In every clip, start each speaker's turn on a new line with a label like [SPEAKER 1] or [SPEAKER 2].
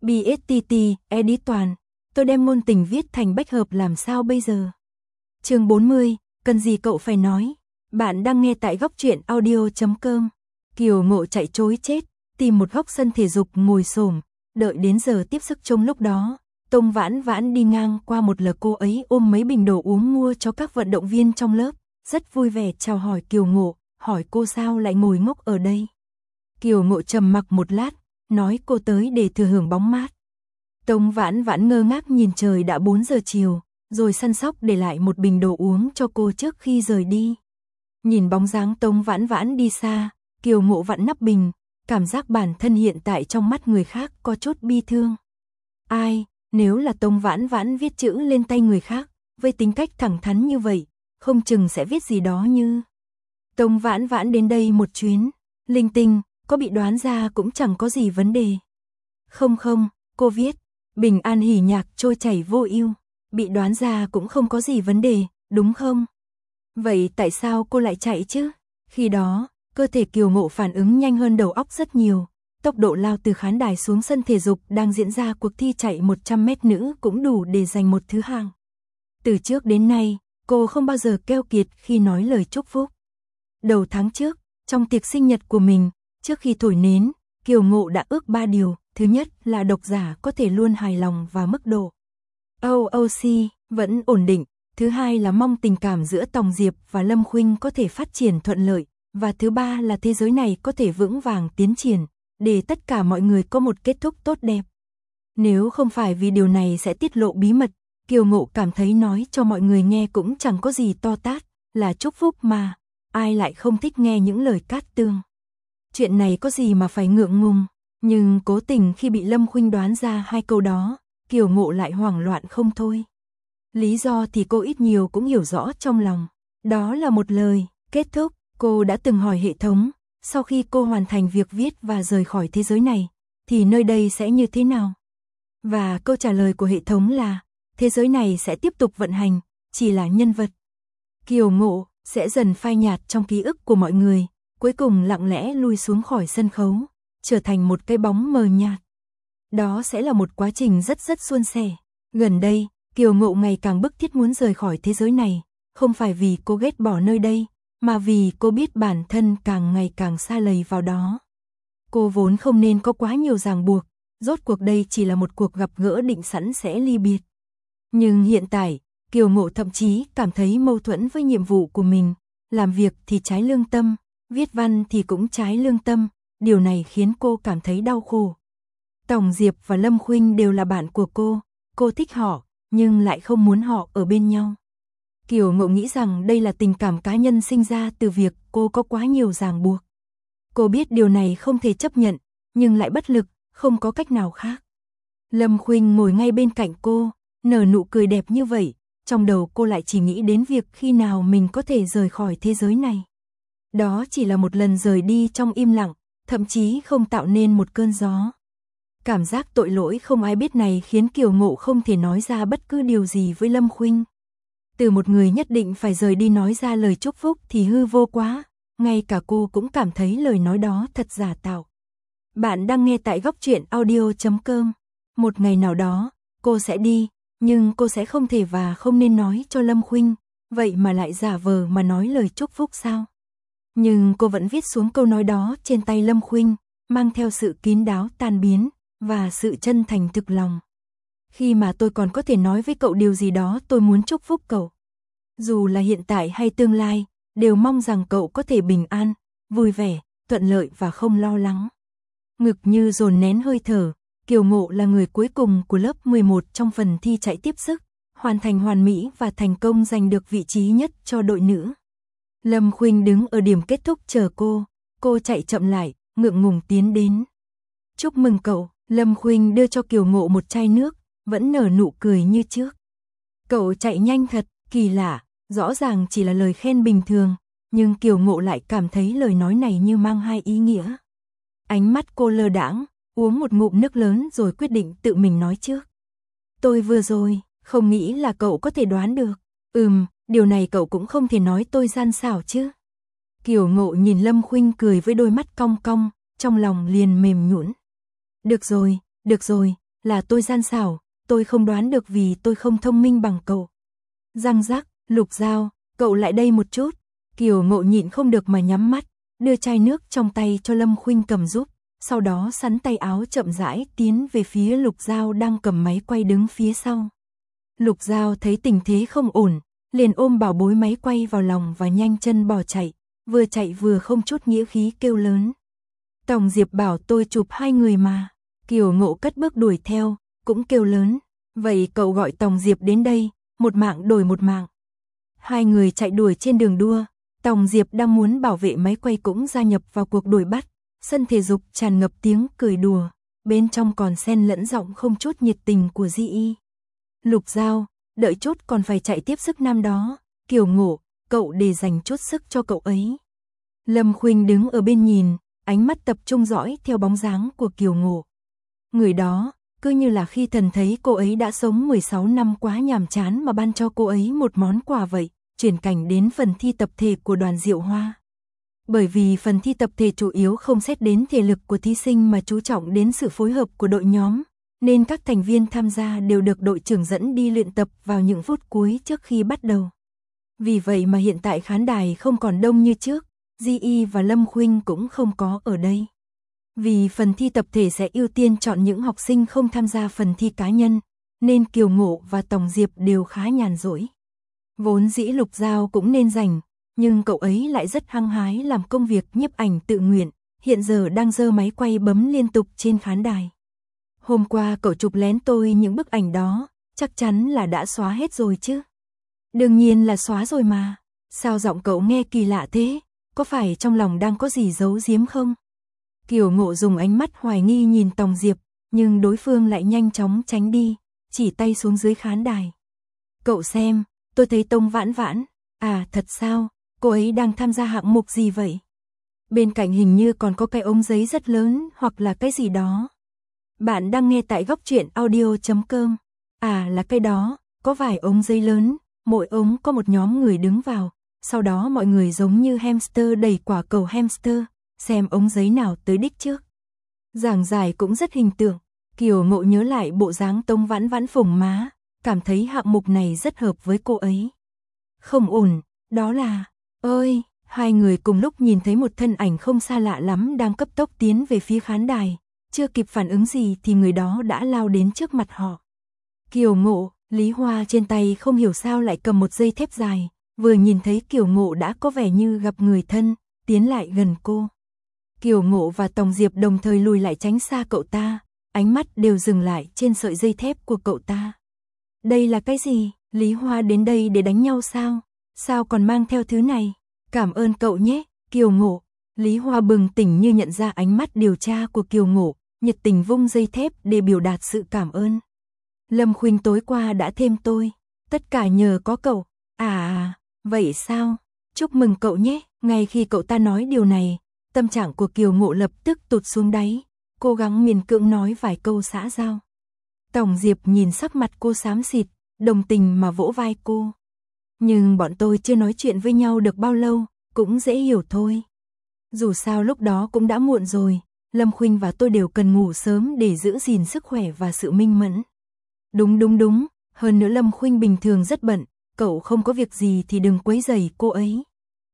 [SPEAKER 1] BSTT, edit toàn. Tôi đem ngôn tình viết thành bách hợp làm sao bây giờ? Chương 40, cần gì cậu phải nói? Bạn đang nghe tại góc truyện audio.com. Kiều Ngộ chạy trối chết, tìm một góc sân thể dục ngồi xổm, đợi đến giờ tiếp sức. Trong lúc đó, Tông Vãn Vãn đi ngang qua một lượt, cô ấy ôm mấy bình đồ uống mua cho các vận động viên trong lớp, rất vui vẻ chào hỏi Kiều Ngộ, hỏi cô sao lại ngồi ngốc ở đây. Kiều Ngộ trầm mặc một lát, nói cô tới để thừa hưởng bóng mát. Tông Vãn Vãn ngơ ngác nhìn trời, đã 4 giờ chiều, rồi săn sóc để lại một bình đồ uống cho cô trước khi rời đi. Nhìn bóng dáng Tông Vãn Vãn đi xa, Kiều Ngộ vặn nắp bình, cảm giác bản thân hiện tại trong mắt người khác có chút bi thương. Ai, nếu là Tông Vãn Vãn viết chữ lên tay người khác, với tính cách thẳng thắn như vậy, không chừng sẽ viết gì đó như: Tông Vãn Vãn đến đây một chuyến, linh tinh, có bị đoán ra cũng chẳng có gì vấn đề. Không, cô viết, bình an hỉ nhạc trôi chảy vô ưu, bị đoán ra cũng không có gì vấn đề, đúng không? Vậy tại sao cô lại chạy chứ? Khi đó, cơ thể Kiều Ngộ phản ứng nhanh hơn đầu óc rất nhiều, tốc độ lao từ khán đài xuống sân thể dục đang diễn ra cuộc thi chạy 100 mét nữ cũng đủ để giành một thứ hạng. Từ trước đến nay, cô không bao giờ keo kiệt khi nói lời chúc phúc. Đầu tháng trước, trong tiệc sinh nhật của mình, trước khi thổi nến, Kiều Ngộ đã ước 3 điều. Thứ nhất là độc giả có thể luôn hài lòng và mức độ OOC vẫn ổn định. Thứ hai là mong tình cảm giữa Tòng Diệp và Lâm Khuynh có thể phát triển thuận lợi. Và thứ ba là thế giới này có thể vững vàng tiến triển, để tất cả mọi người có một kết thúc tốt đẹp. Nếu không phải vì điều này sẽ tiết lộ bí mật, Kiều Ngộ cảm thấy nói cho mọi người nghe cũng chẳng có gì to tát, là chúc phúc mà, ai lại không thích nghe những lời cát tường. Chuyện này có gì mà phải ngượng ngùng, nhưng cố tình khi bị Lâm Khuynh đoán ra 2 câu đó, Kiều Ngộ lại hoảng loạn không thôi. Lý do thì cô ít nhiều cũng hiểu rõ trong lòng, đó là một lời kết thúc. Cô đã từng hỏi hệ thống, sau khi cô hoàn thành việc viết và rời khỏi thế giới này, thì nơi đây sẽ như thế nào? Và câu trả lời của hệ thống là, thế giới này sẽ tiếp tục vận hành, chỉ là nhân vật Kiều Ngộ sẽ dần phai nhạt trong ký ức của mọi người, cuối cùng lặng lẽ lui xuống khỏi sân khấu, trở thành một cái bóng mờ nhạt. Đó sẽ là một quá trình rất suôn sẻ. Gần đây, Kiều Ngộ ngày càng bức thiết muốn rời khỏi thế giới này, không phải vì cô ghét bỏ nơi đây, mà vì cô biết bản thân càng ngày càng sa lầy vào đó. Cô vốn không nên có quá nhiều ràng buộc, rốt cuộc đây chỉ là một cuộc gặp gỡ định sẵn sẽ ly biệt. Nhưng hiện tại, Kiều Ngộ thậm chí cảm thấy mâu thuẫn với nhiệm vụ của mình, làm việc thì trái lương tâm, viết văn thì cũng trái lương tâm, điều này khiến cô cảm thấy đau khổ. Tòng Diệp và Lâm Khuynh đều là bạn của cô thích họ, nhưng lại không muốn họ ở bên nhau. Kiều Ngộ nghĩ rằng đây là tình cảm cá nhân sinh ra từ việc cô có quá nhiều ràng buộc. Cô biết điều này không thể chấp nhận, nhưng lại bất lực, không có cách nào khác. Lâm Khuynh ngồi ngay bên cạnh cô, nở nụ cười đẹp như vậy, trong đầu cô lại chỉ nghĩ đến việc khi nào mình có thể rời khỏi thế giới này. Đó chỉ là một lần rời đi trong im lặng, thậm chí không tạo nên một cơn gió. Cảm giác tội lỗi không ai biết này khiến Kiều Ngộ không thể nói ra bất cứ điều gì với Lâm Khuynh. Từ một người nhất định phải rời đi nói ra lời chúc phúc thì hư vô quá, ngay cả cô cũng cảm thấy lời nói đó thật giả tạo. Bạn đang nghe tại góc truyện audio.com. Một ngày nào đó, cô sẽ đi, nhưng cô sẽ không thể và không nên nói cho Lâm Khuynh, vậy mà lại giả vờ mà nói lời chúc phúc sao? Nhưng cô vẫn viết xuống câu nói đó trên tay Lâm Khuynh, mang theo sự kín đáo tan biến, và sự chân thành thực lòng. Khi mà tôi còn có thể nói với cậu điều gì đó tôi muốn chúc phúc cậu. Dù là hiện tại hay tương lai, đều mong rằng cậu có thể bình an, vui vẻ, thuận lợi và không lo lắng. Ngực như dồn nén hơi thở, Kiều Ngộ là người cuối cùng của lớp 11 trong phần thi chạy tiếp sức, hoàn thành hoàn mỹ và thành công giành được vị trí nhất cho đội nữ. Lâm Khuynh đứng ở điểm kết thúc chờ cô chạy chậm lại, ngượng ngùng tiến đến. Chúc mừng cậu, Lâm Khuynh đưa cho Kiều Ngộ một chai nước, vẫn nở nụ cười như trước. Cậu chạy nhanh thật, kỳ lạ, rõ ràng chỉ là lời khen bình thường, nhưng Kiều Ngộ lại cảm thấy lời nói này như mang 2 ý nghĩa. Ánh mắt cô lơ đãng, uống một ngụm nước lớn rồi quyết định tự mình nói trước. Tôi vừa rồi, không nghĩ là cậu có thể đoán được. Điều này cậu cũng không thể nói tôi gian xảo chứ. Kiều Ngộ nhìn Lâm Khuynh cười với đôi mắt cong cong, trong lòng liền mềm nhũn. Được rồi, là tôi gian xảo, tôi không đoán được vì tôi không thông minh bằng cậu. Răng rắc, Lục Giao, cậu lại đây một chút. Kiều Ngộ nhịn không được mà nhắm mắt, đưa chai nước trong tay cho Lâm Khuynh cầm giúp, sau đó sắn tay áo chậm rãi tiến về phía Lục Giao đang cầm máy quay đứng phía sau. Lục Giao thấy tình thế không ổn, liền ôm bảo bối máy quay vào lòng và nhanh chân bỏ chạy vừa không chút nghĩa khí kêu lớn. Tòng Diệp bảo tôi chụp hai người mà. Kiều Ngộ cất bước đuổi theo, cũng kêu lớn, vậy cậu gọi Tòng Diệp đến đây, một mạng đổi một mạng. Hai người chạy đuổi trên đường đua, Tòng Diệp đang muốn bảo vệ máy quay cũng gia nhập vào cuộc đuổi bắt, sân thể dục tràn ngập tiếng cười đùa, bên trong còn xen lẫn giọng không chút nhiệt tình của Di Y. Lục Giao, đợi chút còn phải chạy tiếp sức năm đó, Kiều Ngộ, cậu để dành chút sức cho cậu ấy. Lâm Khuynh đứng ở bên nhìn, ánh mắt tập trung dõi theo bóng dáng của Kiều Ngộ. Người đó, cứ như là khi thần thấy cô ấy đã sống 16 năm quá nhàm chán mà ban cho cô ấy một món quà vậy, chuyển cảnh đến phần thi tập thể của đoàn Diệu Hoa. Bởi vì phần thi tập thể chủ yếu không xét đến thể lực của thí sinh mà chú trọng đến sự phối hợp của đội nhóm, nên các thành viên tham gia đều được đội trưởng dẫn đi luyện tập vào những phút cuối trước khi bắt đầu. Vì vậy mà hiện tại khán đài không còn đông như trước, Di Y và Lâm Khuynh cũng không có ở đây. Vì phần thi tập thể sẽ ưu tiên chọn những học sinh không tham gia phần thi cá nhân, nên Kiều Ngộ và Tòng Diệp đều khá nhàn rỗi. Vốn dĩ Lục Giao cũng nên rảnh, nhưng cậu ấy lại rất hăng hái làm công việc nhiếp ảnh tự nguyện, hiện giờ đang giơ máy quay bấm liên tục trên khán đài. Hôm qua cậu chụp lén tôi những bức ảnh đó, chắc chắn là đã xóa hết rồi chứ. Đương nhiên là xóa rồi mà, sao giọng cậu nghe kỳ lạ thế, có phải trong lòng đang có gì giấu giếm không? Kiều Ngộ dùng ánh mắt hoài nghi nhìn Tòng Diệp, nhưng đối phương lại nhanh chóng tránh đi, chỉ tay xuống dưới khán đài. Cậu xem, tôi thấy Tông Vãn Vãn, à thật sao, cô ấy đang tham gia hạng mục gì vậy? Bên cạnh hình như còn có cái ống giấy rất lớn hoặc là cái gì đó. Bạn đang nghe tại góc truyện audio.com. À là cái đó, có vài ống giấy lớn, mỗi ống có một nhóm người đứng vào, sau đó mọi người giống như hamster đẩy quả cầu hamster, xem ống giấy nào tới đích trước. Giảng giải cũng rất hình tượng, Kiều Ngộ nhớ lại bộ dáng Tông Vãn Vãn phồng má, cảm thấy hạng mục này rất hợp với cô ấy. Không ổn, đó là, ơi, hai người cùng lúc nhìn thấy một thân ảnh không xa lạ lắm đang cấp tốc tiến về phía khán đài, chưa kịp phản ứng gì thì người đó đã lao đến trước mặt họ. Kiều Ngộ, Lý Hoa trên tay không hiểu sao lại cầm một dây thép dài, vừa nhìn thấy Kiều Ngộ đã có vẻ như gặp người thân, tiến lại gần cô. Kiều Ngộ và Tòng Diệp đồng thời lùi lại tránh xa cậu ta, ánh mắt đều dừng lại trên sợi dây thép của cậu ta. Đây là cái gì? Lý Hoa đến đây để đánh nhau sao? Sao còn mang theo thứ này? Cảm ơn cậu nhé, Kiều Ngộ. Lý Hoa bừng tỉnh như nhận ra ánh mắt điều tra của Kiều Ngộ, nhiệt tình vung dây thép để biểu đạt sự cảm ơn. Lâm Khuynh tối qua đã thêm tôi, tất cả nhờ có cậu. À, vậy sao? Chúc mừng cậu nhé. Ngay khi cậu ta nói điều này, tâm trạng của Kiều Ngộ lập tức tụt xuống đáy, cố gắng miễn cưỡng nói vài câu xã giao. Tòng Diệp nhìn sắc mặt cô xám xịt, đồng tình mà vỗ vai cô. Nhưng bọn tôi chưa nói chuyện với nhau được bao lâu, cũng dễ hiểu thôi. Dù sao lúc đó cũng đã muộn rồi, Lâm Khuynh và tôi đều cần ngủ sớm để giữ gìn sức khỏe và sự minh mẫn. Đúng, hơn nữa Lâm Khuynh bình thường rất bận, cậu không có việc gì thì đừng quấy rầy cô ấy.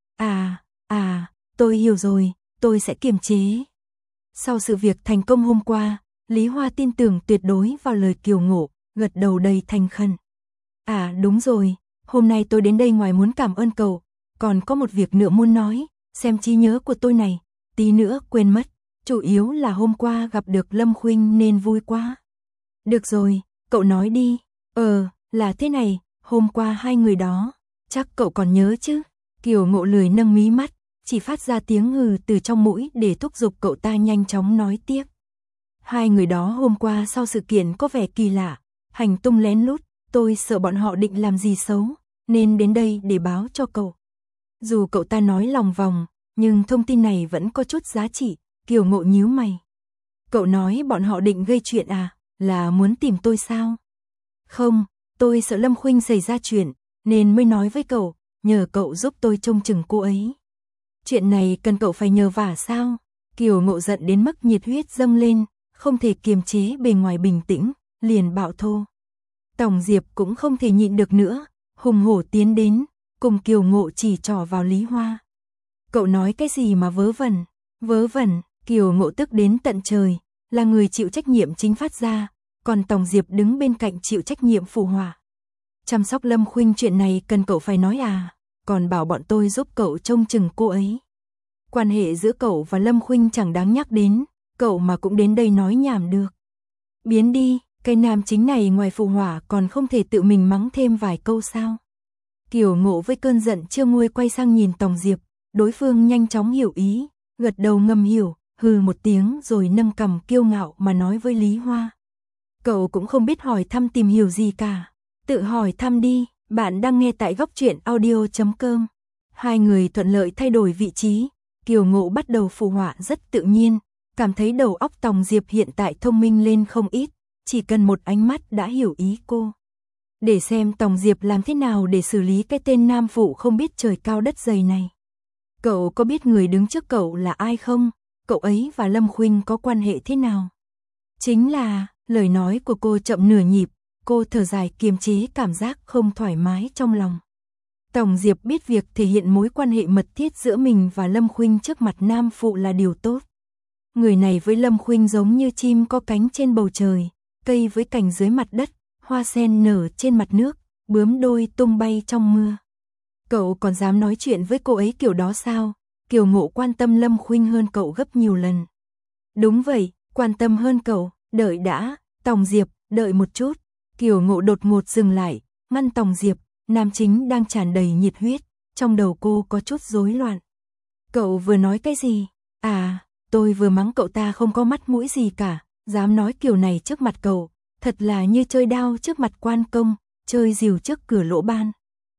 [SPEAKER 1] Tôi hiểu rồi, tôi sẽ kiềm chế. Sau sự việc thành công hôm qua, Lý Hoa tin tưởng tuyệt đối vào lời Kiều Ngộ, gật đầu đầy thành khẩn. À đúng rồi, hôm nay tôi đến đây ngoài muốn cảm ơn cậu, còn có một việc nữa muốn nói, xem trí nhớ của tôi này, tí nữa quên mất, chủ yếu là hôm qua gặp được Lâm Khuynh nên vui quá. Được rồi, cậu nói đi, là thế này, hôm qua hai người đó, chắc cậu còn nhớ chứ? Kiều Ngộ lười nâng mí mắt, chỉ phát ra tiếng hừ từ trong mũi để thúc giục cậu ta nhanh chóng nói tiếp. Hai người đó hôm qua sau sự kiện có vẻ kỳ lạ, hành tung lén lút, tôi sợ bọn họ định làm gì xấu, nên đến đây để báo cho cậu. Dù cậu ta nói lòng vòng, nhưng thông tin này vẫn có chút giá trị, Kiều Ngộ nhíu mày. Cậu nói bọn họ định gây chuyện à, là muốn tìm tôi sao? Không, tôi sợ Lâm Khuynh xảy ra chuyện, nên mới nói với cậu, nhờ cậu giúp tôi trông chừng cô ấy. Chuyện này cần cậu phải nhờ vả sao? Kiều Ngộ giận đến mức nhiệt huyết dâng lên, không thể kiềm chế bề ngoài bình tĩnh, liền bạo thô. Tổng Diệp cũng không thể nhịn được nữa, hùng hổ tiến đến, cùng Kiều Ngộ chỉ trỏ vào Lý Hoa. Cậu nói cái gì mà vớ vẩn? Vớ vẩn, Kiều Ngộ tức đến tận trời, là người chịu trách nhiệm chính phát ra, còn Tổng Diệp đứng bên cạnh chịu trách nhiệm phụ họa. Chăm sóc Lâm Khuynh chuyện này cần cậu phải nói à, còn bảo bọn tôi giúp cậu trông chừng cô ấy. Quan hệ giữa cậu và Lâm Khuynh chẳng đáng nhắc đến, cậu mà cũng đến đây nói nhảm được. Biến đi, cái nam chính này ngoài phụ họa còn không thể tự mình mắng thêm vài câu sao. Kiều Ngộ với cơn giận chưa nguôi quay sang nhìn Tổng Diệp, đối phương nhanh chóng hiểu ý, gật đầu ngầm hiểu, hừ một tiếng rồi nâng cằm kiêu ngạo mà nói với Lý Hoa. Cậu cũng không biết hỏi thăm tìm hiểu gì cả, tự hỏi thăm đi, bạn đang nghe tại Góc Truyện Audio.com. Hai người thuận lợi thay đổi vị trí, Kiều Ngộ bắt đầu phụ họa rất tự nhiên, cảm thấy đầu óc Tổng Diệp hiện tại thông minh lên không ít, chỉ cần một ánh mắt đã hiểu ý cô. Để xem Tổng Diệp làm thế nào để xử lý cái tên nam phụ không biết trời cao đất dày này. Cậu có biết người đứng trước cậu là ai không? Cậu ấy và Lâm Khuynh có quan hệ thế nào? Chính là, lời nói của cô chậm nửa nhịp, cô thở dài kiềm chế cảm giác không thoải mái trong lòng. Tổng Diệp biết việc thể hiện mối quan hệ mật thiết giữa mình và Lâm Khuynh trước mặt nam phụ là điều tốt. Người này với Lâm Khuynh giống như chim có cánh trên bầu trời, cây với cành dưới mặt đất, hoa sen nở trên mặt nước, bướm đôi tung bay trong mưa. Cậu còn dám nói chuyện với cô ấy kiểu đó sao? Kiều Ngộ quan tâm Lâm Khuynh hơn cậu gấp nhiều lần. Đúng vậy, quan tâm hơn cậu, đợi đã, Tổng Diệp, đợi một chút. Kiều Ngộ đột ngột dừng lại, ngăn Tổng Diệp, nam chính đang tràn đầy nhiệt huyết, trong đầu cô có chút rối loạn. Cậu vừa nói cái gì? À, tôi vừa mắng cậu ta không có mắt mũi gì cả, dám nói kiểu này trước mặt cậu, thật là như chơi đao trước mặt quan công, chơi rìu trước cửa lỗ ban.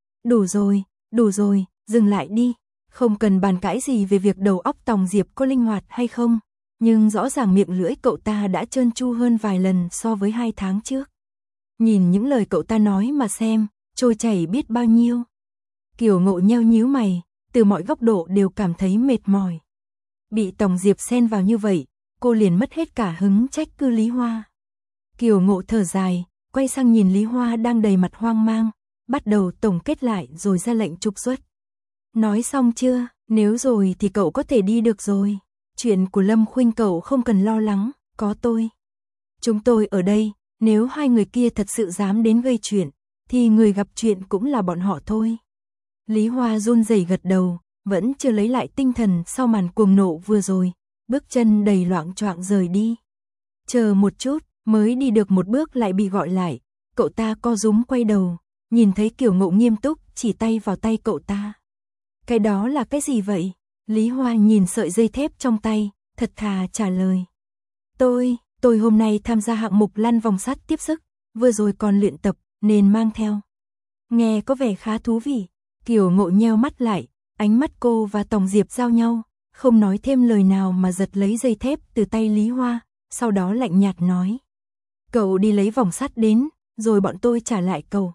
[SPEAKER 1] Đủ rồi, dừng lại đi, không cần bàn cãi gì về việc đầu óc Tổng Diệp có linh hoạt hay không, nhưng rõ ràng miệng lưỡi cậu ta đã trơn tru hơn vài lần so với 2 tháng trước. Nhìn những lời cậu ta nói mà xem, trôi chảy biết bao nhiêu. Kiều Ngộ nheo nhíu mày, từ mọi góc độ đều cảm thấy mệt mỏi. Bị Tổng Diệp xen vào như vậy, cô liền mất hết cả hứng trách cứ Lý Hoa. Kiều Ngộ thở dài, quay sang nhìn Lý Hoa đang đầy mặt hoang mang, bắt đầu tổng kết lại rồi ra lệnh trục xuất. Nói xong chưa? Nếu rồi thì cậu có thể đi được rồi. Chuyện của Lâm Khuynh cậu không cần lo lắng, có tôi. Chúng tôi ở đây, nếu hai người kia thật sự dám đến gây chuyện, thì người gặp chuyện cũng là bọn họ thôi. Lý Hoa run rẩy gật đầu, vẫn chưa lấy lại tinh thần sau màn cuồng nộ vừa rồi, bước chân đầy loạng choạng rời đi. Chờ một chút, mới đi được một bước lại bị gọi lại, cậu ta co rúm quay đầu, nhìn thấy Kiều Ngộ nghiêm túc chỉ tay vào tay cậu ta. Cái đó là cái gì vậy? Lý Hoa nhìn sợi dây thép trong tay, thật thà trả lời. Tôi hôm nay tham gia hạng mục lăn vòng sắt tiếp sức, vừa rồi còn luyện tập, nên mang theo. Nghe có vẻ khá thú vị. Kiều Ngộ nheo mắt lại, ánh mắt cô và Tổng Diệp giao nhau, không nói thêm lời nào mà giật lấy dây thép từ tay Lý Hoa, sau đó lạnh nhạt nói. Cậu đi lấy vòng sắt đến, rồi bọn tôi trả lại cậu.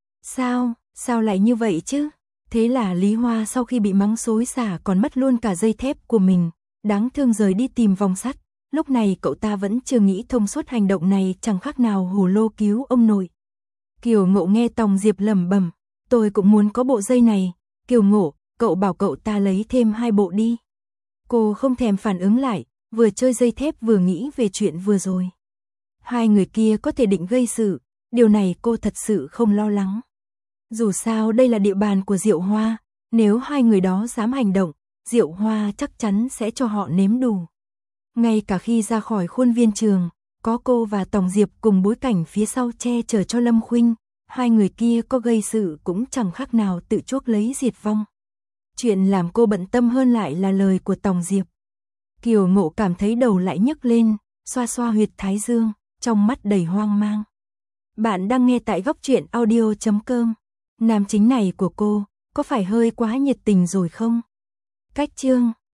[SPEAKER 1] Sao lại như vậy chứ? Thế là Lý Hoa sau khi bị mắng xối xả còn mất luôn cả dây thép của mình, đáng thương rời đi tìm vòng sắt. Lúc này cậu ta vẫn chưa nghĩ thông suốt hành động này chẳng khác nào hù lô cứu ông nội. Kiều Ngộ nghe Tổng Diệp lẩm bẩm, tôi cũng muốn có bộ dây này. Kiều Ngộ, cậu bảo cậu ta lấy thêm 2 bộ đi. Cô không thèm phản ứng lại, vừa chơi dây thép vừa nghĩ về chuyện vừa rồi. Hai người kia có thể định gây sự, điều này cô thật sự không lo lắng. Dù sao đây là địa bàn của Diệu Hoa, nếu hai người đó dám hành động, Diệu Hoa chắc chắn sẽ cho họ nếm đủ. Ngay cả khi ra khỏi khuôn viên trường, có cô và Tổng Diệp cùng bối cảnh phía sau che chở cho Lâm Khuynh, hai người kia có gây sự cũng chẳng khác nào tự chuốc lấy diệt vong. Chuyện làm cô bận tâm hơn lại là lời của Tổng Diệp. Kiều Ngộ cảm thấy đầu lại nhức lên, xoa xoa huyệt thái dương, trong mắt đầy hoang mang. Bạn đang nghe tại Góc Truyện Audio.com. Nam chính này của cô, có phải hơi quá nhiệt tình rồi không? Cách chương